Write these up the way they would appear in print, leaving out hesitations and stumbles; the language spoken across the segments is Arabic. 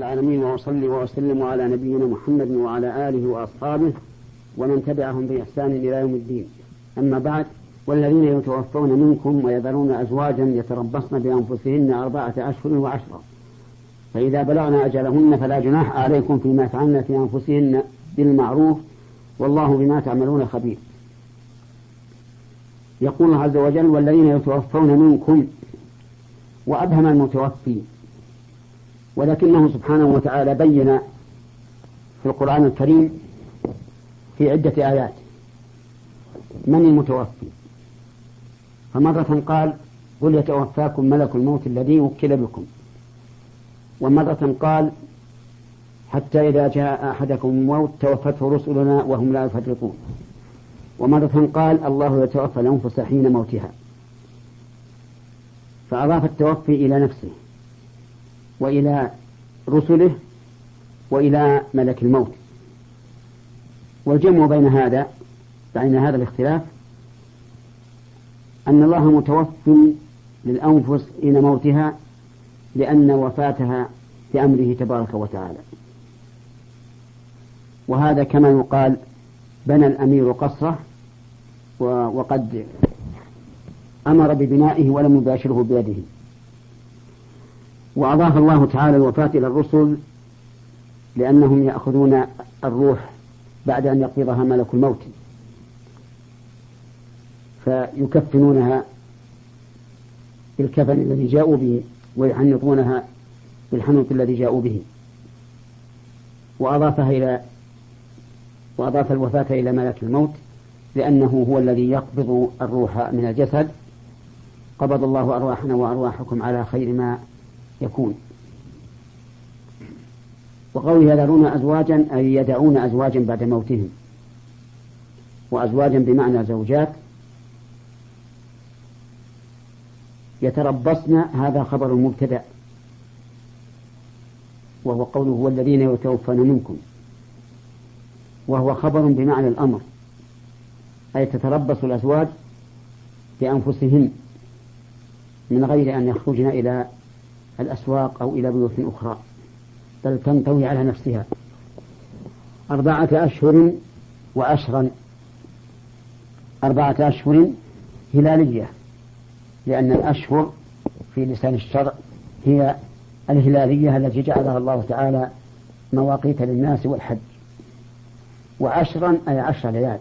العالمين، وأصلي وأسلم على نبينا محمد وعلى آله وأصحابه ومن تبعهم بإحسان إلى يوم الدين. أما بعد، والذين يتوفون منكم ويذرون أزواجا يتربصن بأنفسهن 4 أشهر و10، فإذا بلغن أجلهن فلا جناح عليكم فيما فعلن في أنفسهن بالمعروف، والله بما تعملون خبير. يقول الله عز وجل: والذين يتوفون منكم، وأبهم المتوفي، ولكنه سبحانه وتعالى بين في القرآن الكريم في عدة آيات من المتوفي، فمرة قال: قل يتوفاكم ملك الموت الذي وكل بكم، ومرة قال: حتى إذا جاء أحدكم الموت توفته رسلنا وهم لا يفرطون، ومرة قال: الله يتوفى الأنفس حين موتها، فأضاف التوفي إلى نفسه وإلى رسله وإلى ملك الموت. والجمع بين هذا الاختلاف أن الله متوفٍ للأنفس حين موتها، لأن وفاتها بأمره تبارك وتعالى. وهذا كما يقال: بنى الأمير قصره وقد أمر ببنائه ولم يباشره بيده. وأضاف الله تعالى الوفاة إلى الرسل لأنهم يأخذون الروح بعد أن يقبضها ملك الموت، فيكفنونها بالكفن الذي جاءوا به ويحنطونها بالحنوط الذي جاءوا به. وأضاف الوفاة إلى ملك الموت لأنه هو الذي يقبض الروح من الجسد. قبض الله أرواحنا وأرواحكم على خير ما يكون. وقوله يذرون أزواجا أي يدعون أزواجا بعد موتهم، وأزواجا بمعنى زوجات يتربصن، هذا خبر مبتدأ، وهو قوله والذين يتوفون منكم، وهو خبر بمعنى الأمر، أي تتربص الأزواج بأنفسهن من غير أن يخرجن إلى الأسواق أو إلى بيوت أخرى، بل تنطوي على نفسها 4 أشهر و10. 4 أشهر هلالية، لأن الأشهر في لسان الشرع هي الهلالية التي جعلها الله تعالى مواقيت للناس والحج. و10 أي 10 ليال.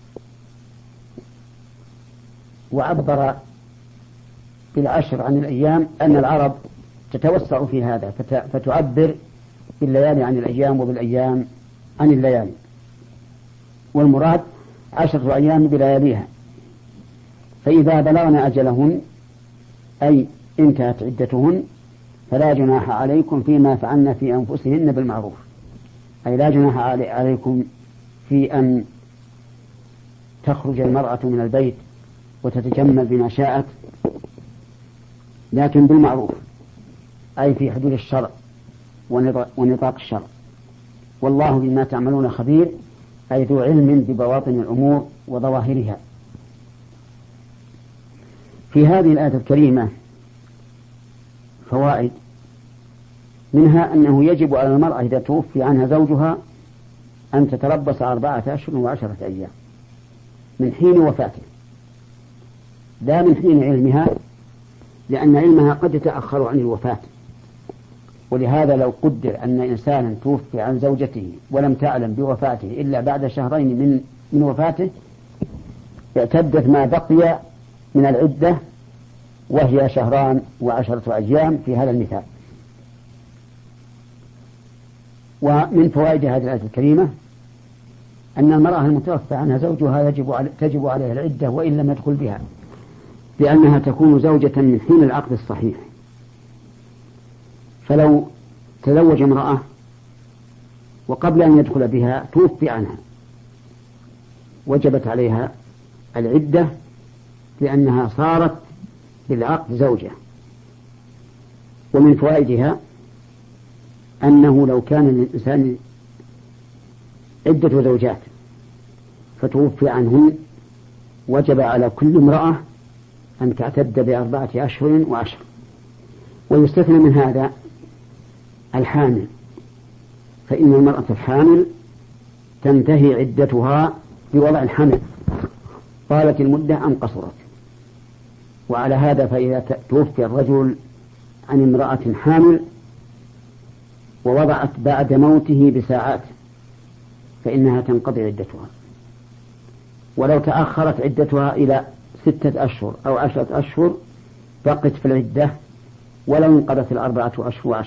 وعبر بالعشر عن الأيام أن العرب تتوسع في هذا، فتعبر بالليالي عن الأيام وبالأيام عن الليالي، والمراد 10 أيام بلياليها. فإذا بلغن أجلهن أي انتهت عدتهن فلا جناح عليكم فيما فعلن في أنفسهن بالمعروف، أي لا جناح عليكم في أن تخرج المرأة من البيت وتتجمل بما شاءت، لكن بالمعروف، أي في حدود الشرع ونطاق الشرع. والله بما تعملون خبير، أي ذو علم ببواطن الأمور وظواهرها. في هذه الآية الكريمة فوائد، منها أنه يجب على المرأة إذا توفي عنها زوجها أن تتربص 4 أشهر و10 أيام من حين وفاته، لا من حين علمها، لأن علمها قد يتأخر عن الوفاة. ولهذا لو قدر أن إنسانا توفي عن زوجته ولم تعلم بوفاته إلا بعد 2 شهرين من وفاته، اعتدت ما بقي من العدة، وهي 2 و10 أيام في هذا المثال. ومن فوائد هذه الآية الكريمة أن المرأة المتوفى عنها زوجها تجب عليها العدة وإن لم يدخل بها، لأنها تكون زوجة من حين العقد الصحيح. فلو تزوج امرأة وقبل أن يدخل بها توفي عنها وجبت عليها العدة، لأنها صارت بالعقد زوجة. ومن فوائدها أنه لو كان للإنسان عدة زوجات فتوفي عنهن، وجب على كل امرأة أن تعتد ب4 أشهر و10. ويستثنى من هذا الحامل فإن المرأة الحامل تنتهي عدتها بوضع الحمل، طالت المدة أم قصرت. وعلى هذا فإذا توفي الرجل عن امرأة حامل ووضعت بعد موته بساعات فإنها تنقضي عدتها، ولو تأخرت عدتها إلى 6 أشهر أو 10 أشهر بقت في العدة ولو انقضت 4 أشهر و10،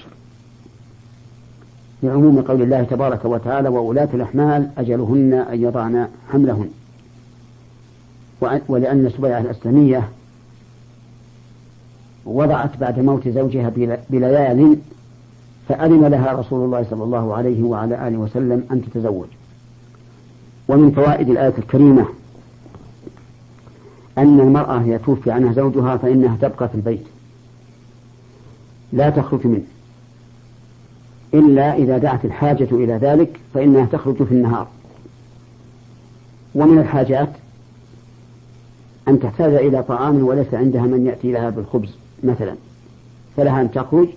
لعموم قول الله تبارك وتعالى: وولاة الأحمال أجلهن أن يضعن حملهن. ولأن سبيعة الأسلمية وضعت بعد موت زوجها بليال فأذن لها رسول الله صلى الله عليه وعلى آله وسلم أن تتزوج. ومن فوائد الآية الكريمة أن المرأة يتوفي عنها زوجها فإنها تبقى في البيت لا تخرج منه إلا إذا دعت الحاجة إلى ذلك، فإنها تخرج في النهار. ومن الحاجات أن تحتاج إلى طعام وليس عندها من يأتي لها بالخبز مثلا، فلها أن تخرج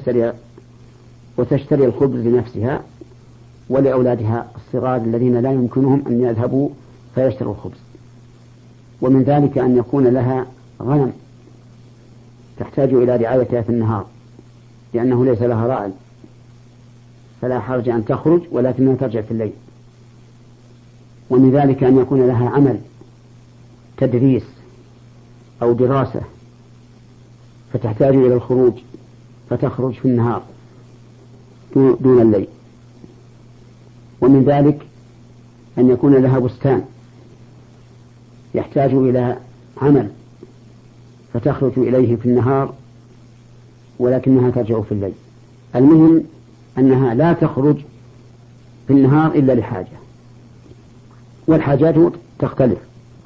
وتشتري الخبز لنفسها ولأولادها الصغار الذين لا يمكنهم أن يذهبوا فيشتروا الخبز. ومن ذلك أن يكون لها غنم تحتاج إلى رعايتها في النهار لأنه ليس لها راعي، فلا حرج أن تخرج ولكنها ترجع في الليل. ومن ذلك أن يكون لها عمل تدريس أو دراسة فتحتاج إلى الخروج فتخرج في النهار دون الليل. ومن ذلك أن يكون لها بستان يحتاج إلى عمل فتخرج إليه في النهار ولكنها ترجع في الليل. المهم أنها لا تخرج في النهار إلا لحاجة، والحاجات تختلف.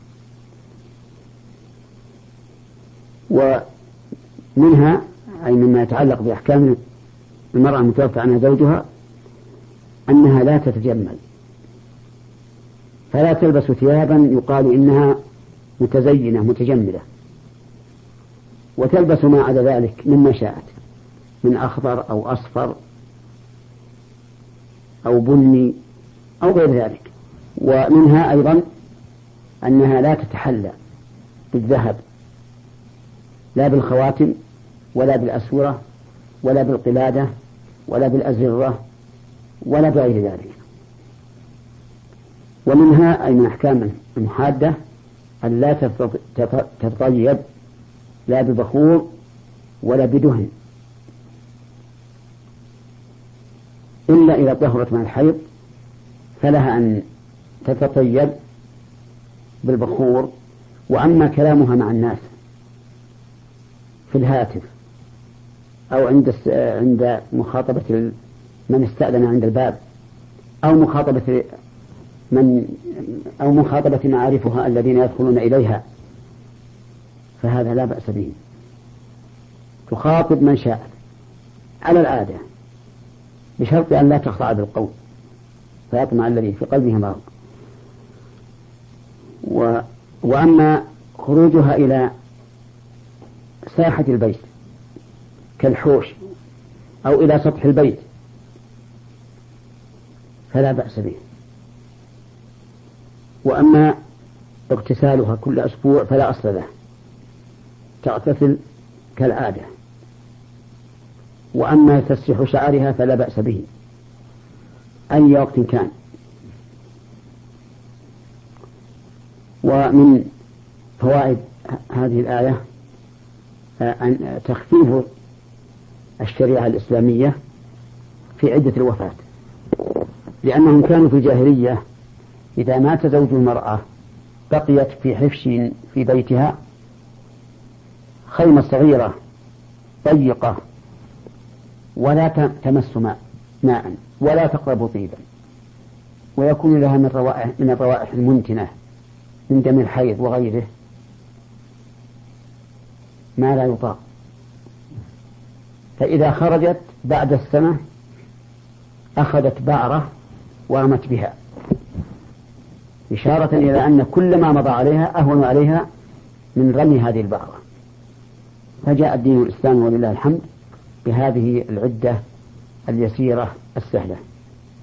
ومنها أي مما يتعلق بأحكام المرأة المتوفى عنها زوجها أنها لا تتجمل، فلا تلبس ثيابا يقال إنها متزينة متجملة، وتلبس ما عدا ذلك مما شاءت من أخضر أو أصفر أو بني أو غير ذلك. ومنها أيضا أنها لا تتحلى بالذهب لا بالخواتم ولا بالأسورة ولا بالقلادة ولا بالأزرة ولا بغير ذلك. ومنها أي من أحكام المحادة أن لا تتطيب لا ببخور ولا بدهن إلا إذا طهرت من الحيض، فلها أن تتطيب بالبخور. وأما كلامها مع الناس في الهاتف أو عند مخاطبة من استأذن عند الباب أو مخاطبة معارفها الذين يدخلون إليها، فهذا لا بأس به. تخاطب من شاء على العادة بشرط أن لا تخضع بالقول فيطمع الذي في قلبه مرض. وأما خروجها إلى ساحة البيت كالحوش أو إلى سطح البيت فلا بأس به. وأما اغتسالها كل أسبوع فلا أصل له، تغتسل كالعادة. وأما تسريح شعرها فلا بأس به أي وقت كان. ومن فوائد هذه الآية أن تخفيف الشريعة الإسلامية في عدة الوفاة، لأنهم كانوا في الجاهلية إذا مات زوج المرأة بقيت في حفش في بيتها خيمة صغيرة ضيقة ولا تمس ماء ولا تقرب طيبا، ويكون لها من الروائح المنتنة من دم الحيض وغيره ما لا يطاق. فإذا خرجت بعد السنة أخذت بعرة ورمت بها، إشارة إلى أن كل ما مضى عليها أهون عليها من رمي هذه البعرة. فجاء الدين الإسلامي ولله الحمد بهذه العدة اليسيرة السهلة.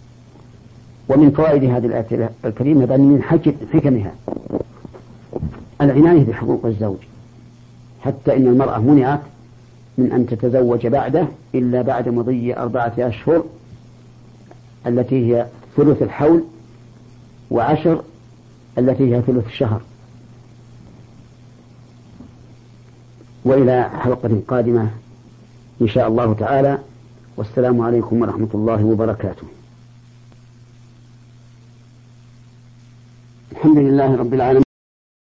ومن فوائد هذه الآية الكريمة بل من حكمها العناية بحقوق الزوج، حتى إن المرأة منعت من أن تتزوج بعده إلا بعد مضي 4 أشهر التي هي ثلث الحول، و10 التي هي ثلث الشهر. وإلى حلقة قادمة إن شاء الله تعالى، والسلام عليكم ورحمة الله وبركاته. الحمد لله رب العالمين.